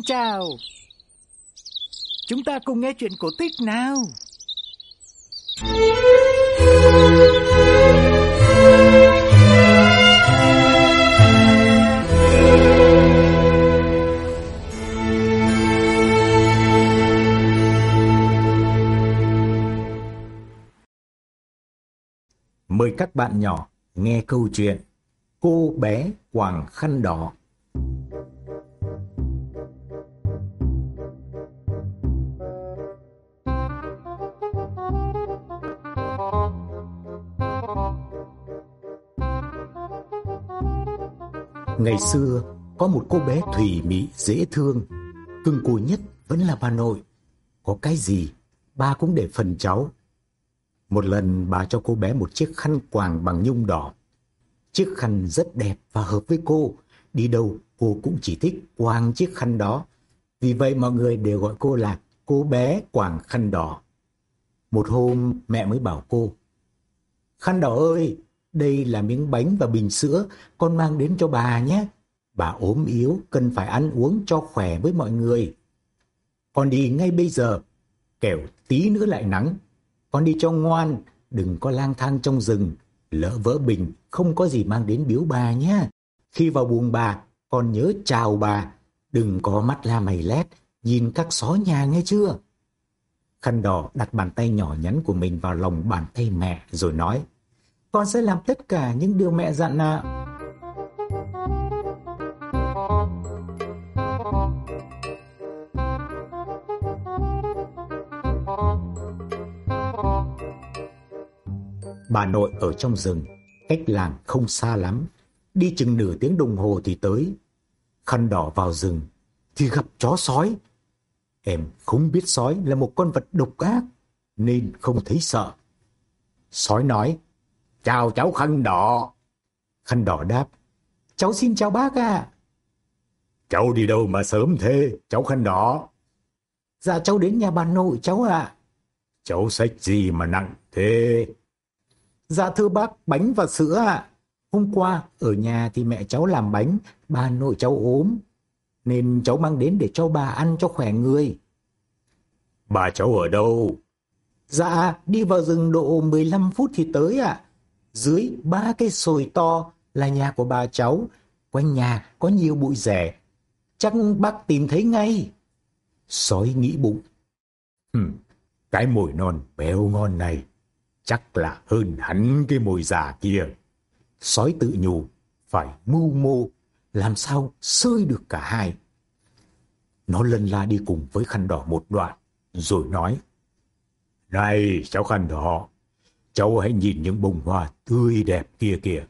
chào. Chúng ta cùng nghe chuyện cổ tích nào. Mời các bạn nhỏ nghe câu chuyện Cô bé quàng khăn đỏ. Ngày xưa có một cô bé thủy mị dễ thương, cưng cúi nhất vẫn là bà nội. Có cái gì bà cũng để phần cháu. Một lần bà cho cô bé một chiếc khăn quàng bằng nhung đỏ. Chiếc khăn rất đẹp và hợp với cô. Đi đâu cô cũng chỉ thích quàng chiếc khăn đó. Vì vậy mọi người đều gọi cô là cô bé quàng khăn đỏ. Một hôm mẹ mới bảo cô: "Khăn đỏ ơi, đây là miếng bánh và bình sữa con mang đến cho bà nhé. Bà ốm yếu cần phải ăn uống cho khỏe với mọi người. Con đi ngay bây giờ, kẻo tí nữa lại nắng. Con đi cho ngoan, đừng có lang thang trong rừng, lỡ vỡ bình không có gì mang đến biếu bà nhé. Khi vào buồng bà, con nhớ chào bà, đừng có mắt la mày lét nhìn các xó nhà nghe chưa." Khăn đỏ đặt bàn tay nhỏ nhắn của mình vào lòng bàn tay mẹ rồi nói: "Con sẽ làm tất cả những điều mẹ dặn ạ." Bà nội ở trong rừng, cách làng không xa lắm, đi chừng nửa tiếng đồng hồ thì tới. Khăn đỏ vào rừng thì gặp chó sói. Em không biết sói là một con vật độc ác nên không thấy sợ. Sói nói: "Chào cháu Khăn đỏ." Khăn đỏ đáp: "Cháu xin chào bác ạ." "Cháu đi đâu mà sớm thế, cháu Khăn đỏ?" "Dạ cháu đến nhà bà nội cháu ạ." "Cháu xách gì mà nặng thế?" "Dạ thưa bác, bánh và sữa ạ. Hôm qua ở nhà thì mẹ cháu làm bánh, bà nội cháu ốm, nên cháu mang đến để cho bà ăn cho khỏe người." "Bà cháu ở đâu?" "Dạ đi vào rừng độ 15 phút thì tới ạ. Dưới 3 cây sồi to là nhà của bà cháu. Quanh nhà có nhiều bụi rẻ, chắc bác tìm thấy ngay." Sói nghĩ bụng: Cái mồi non béo ngon này chắc là hơn hẳn cái mồi già kia. Sói tự nhủ phải mưu mô làm sao xơi được cả hai. Nó lân la đi cùng với Khăn đỏ một đoạn rồi nói: "Này cháu Khăn đỏ, cháu hãy nhìn những bông hoa tươi đẹp kia kìa.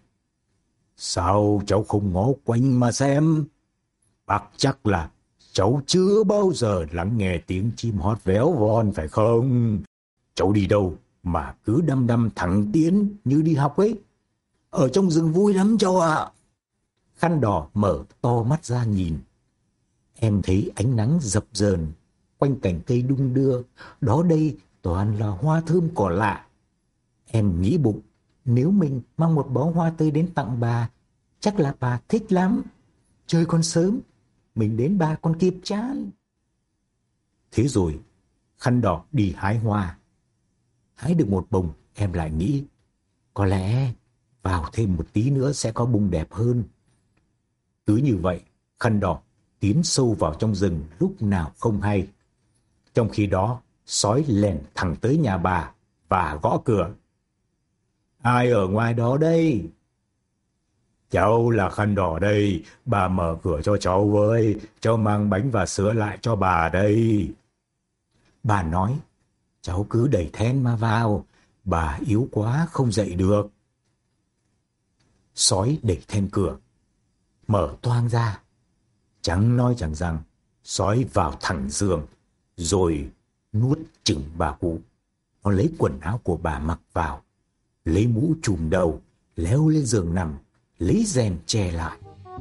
Sao cháu không ngó quanh mà xem? Bác chắc là cháu chưa bao giờ lắng nghe tiếng chim hót véo von phải không? Cháu đi đâu mà cứ đăm đăm thẳng tiến như đi học ấy. Ở trong rừng vui lắm cháu ạ." Khăn đỏ mở to mắt ra nhìn. Em thấy ánh nắng dập dờn, quanh cành cây đung đưa, đó đây toàn là hoa thơm cỏ lạ. Em nghĩ bụng, nếu mình mang một bó hoa tươi đến tặng bà, chắc là bà thích lắm. Trời còn sớm, mình đến bà còn kịp chán. Thế rồi, Khăn đỏ đi hái hoa. Hái được một bông, em lại nghĩ, có lẽ vào thêm một tí nữa sẽ có bông đẹp hơn. Cứ như vậy, Khăn đỏ tiến sâu vào trong rừng lúc nào không hay. Trong khi đó, sói lèn thẳng tới nhà bà và gõ cửa. "Ai ở ngoài đó đây?" "Cháu là Khăn đỏ đây, bà mở cửa cho cháu với, cháu mang bánh và sữa lại cho bà đây." Bà nói: "Cháu cứ đẩy then mà vào, bà yếu quá không dậy được." Sói đẩy then cửa, mở toang ra. Chẳng nói chẳng rằng, sói vào thẳng giường, rồi nuốt chửng bà cụ. Nó lấy quần áo của bà mặc vào, lấy mũ trùm đầu, leo lên giường nằm, lấy rèm che lại.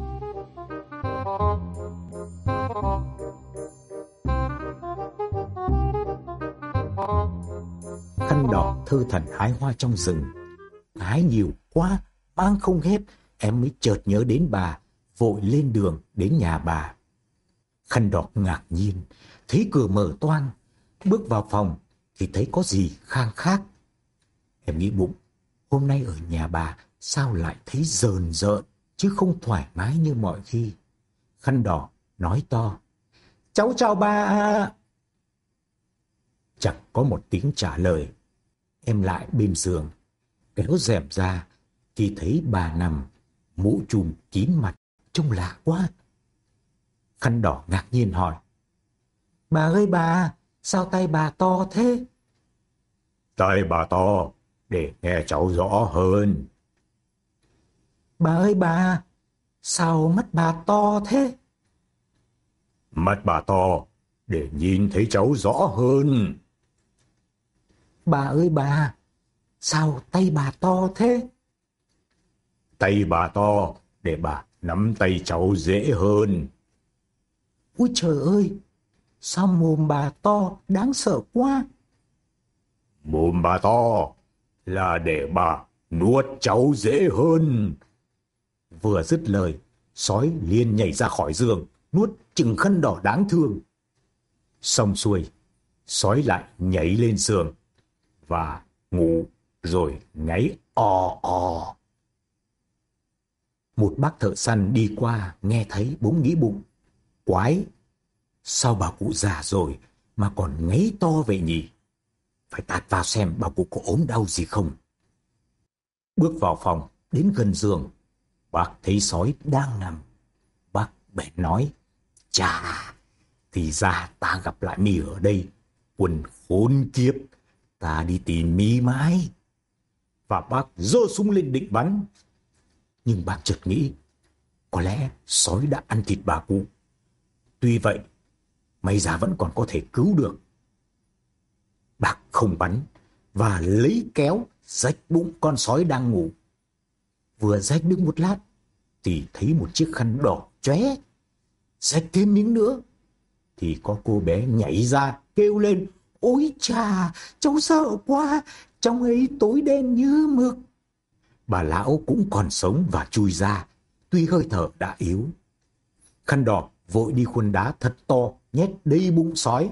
Khăn đỏ thơ thẩn hái hoa trong rừng. Hái nhiều quá, mang không hết, em mới chợt nhớ đến bà, vội lên đường đến nhà bà. Khăn đỏ ngạc nhiên, thấy cửa mở toang, bước vào phòng thì thấy có gì khang khác. Em nghĩ bụng, hôm nay ở nhà bà sao lại thấy rờn rợn, chứ không thoải mái như mọi khi. Khăn đỏ nói to, cháu chào bà. Chẳng có một tiếng trả lời. Em lại bên giường, kéo rèm ra thì thấy bà nằm, mũ trùm kín mặt, trông lạ quá. Khăn đỏ ngạc nhiên hỏi, bà ơi bà, sao tay bà to thế? Tay bà to, để nghe cháu rõ hơn. Bà ơi bà, sao mắt bà to thế? Mắt bà to, để nhìn thấy cháu rõ hơn. Bà ơi bà, sao tay bà to thế? Tay bà to, để bà nắm tay cháu dễ hơn. Ôi trời ơi, sao mồm bà to đáng sợ quá. Mồm bà to là để bà nuốt cháu dễ hơn. Vừa dứt lời, sói liền nhảy ra khỏi giường, nuốt chừng Khăn đỏ đáng thương. Xong xuôi, sói lại nhảy lên giường và ngủ rồi ngáy ò ò. Một bác thợ săn đi qua nghe thấy bỗng nghĩ bụng, quái, sao bà cụ già rồi mà còn ngáy to vậy nhỉ? Phải tạt vào xem bà cụ có ốm đau gì không. Bước vào phòng, đến gần giường, bác thấy sói đang nằm. Bác bèn nói, chà, thì ra ta gặp lại mi ở đây. Quần khốn kiếp, ta đi tìm mi mãi. Và bác giơ súng lên định bắn. Nhưng bác chợt nghĩ, có lẽ sói đã ăn thịt bà cụ. Tuy vậy, may ra vẫn còn có thể cứu được. Bác không bắn và lấy kéo rách bụng con sói đang ngủ. Vừa rách được một lát thì thấy một chiếc khăn đỏ chóe. Rách thêm miếng nữa thì có cô bé nhảy ra kêu lên, ôi chà, cháu sợ quá, trong ấy tối đen như mực. Bà lão cũng còn sống và chui ra, tuy hơi thở đã yếu. Khăn đỏ vội đi khuôn đá thật to nhét đầy bụng sói.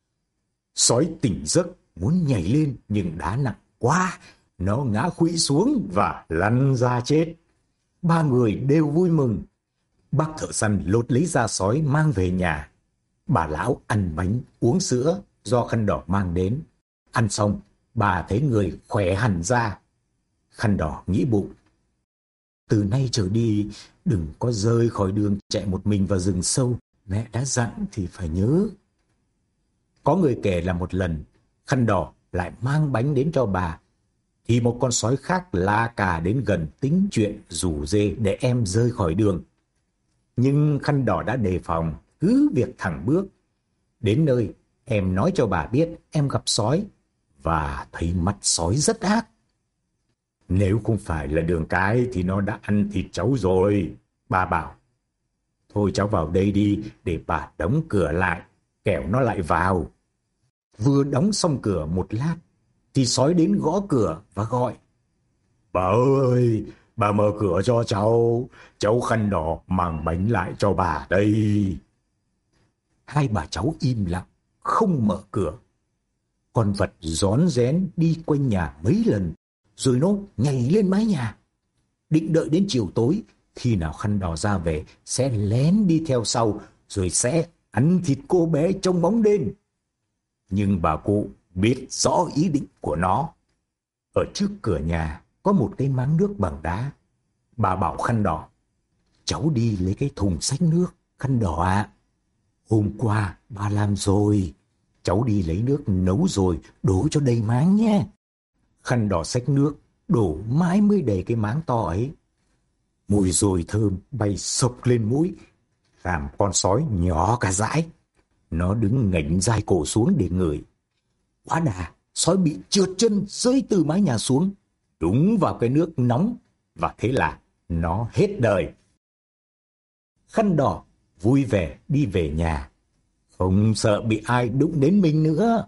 Sói tỉnh giấc muốn nhảy lên nhưng đá nặng quá, nó ngã khuỵu xuống và lăn ra chết. Ba người đều vui mừng. Bác thợ săn lột lấy da sói mang về nhà. Bà lão ăn bánh uống sữa do Khăn đỏ mang đến. Ăn xong, bà thấy người khỏe hẳn ra. Khăn đỏ nghĩ bụng, từ nay trở đi đừng có rơi khỏi đường chạy một mình vào rừng sâu, mẹ đã dặn thì phải nhớ. Có người kể là một lần Khăn đỏ lại mang bánh đến cho bà, thì một con sói khác la cà đến gần tính chuyện rủ rê để em rơi khỏi đường. Nhưng Khăn đỏ đã đề phòng, cứ việc thẳng bước. Đến nơi, em nói cho bà biết em gặp sói và thấy mắt sói rất ác. Nếu không phải là đường cái thì nó đã ăn thịt cháu rồi, bà bảo. Thôi cháu vào đây đi để bà đóng cửa lại, kẻo nó lại vào. Vừa đóng xong cửa một lát thì sói đến gõ cửa và gọi, bà ơi, bà mở cửa cho cháu Khăn đỏ mang bánh lại cho bà đây. Hai bà cháu im lặng, không mở cửa. Con vật rón rén đi quanh nhà mấy lần, rồi nó nhảy lên mái nhà. Định đợi đến chiều tối, khi nào Khăn đỏ ra về, sẽ lén đi theo sau, rồi sẽ ăn thịt cô bé trong bóng đêm. Nhưng bà cụ biết rõ ý định của nó. Ở trước cửa nhà có một cái máng nước bằng đá. Bà bảo Khăn đỏ, cháu đi lấy cái thùng xách nước, Khăn đỏ ạ. Hôm qua bà làm rồi, cháu đi lấy nước nấu rồi đổ cho đầy máng nhé. Khăn đỏ xách nước, đổ mãi mới đầy cái máng to ấy. Mùi dồi thơm bay sộc lên mũi, làm con sói nhỏ cả dãi. Nó đứng nghển dai cổ xuống để ngửi. Quá đà, sói bị trượt chân rơi từ mái nhà xuống, đúng vào cái nước nóng, và thế là nó hết đời. Khăn đỏ vui vẻ đi về nhà, không sợ bị ai đụng đến mình nữa.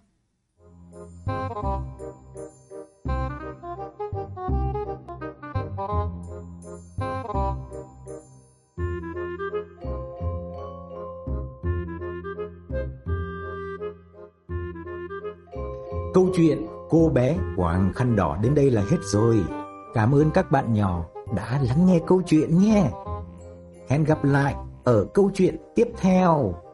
Câu chuyện cô bé quàng khăn đỏ đến đây là hết rồi. Cảm ơn các bạn nhỏ đã lắng nghe câu chuyện nhé. Hẹn gặp lại ở câu chuyện tiếp theo.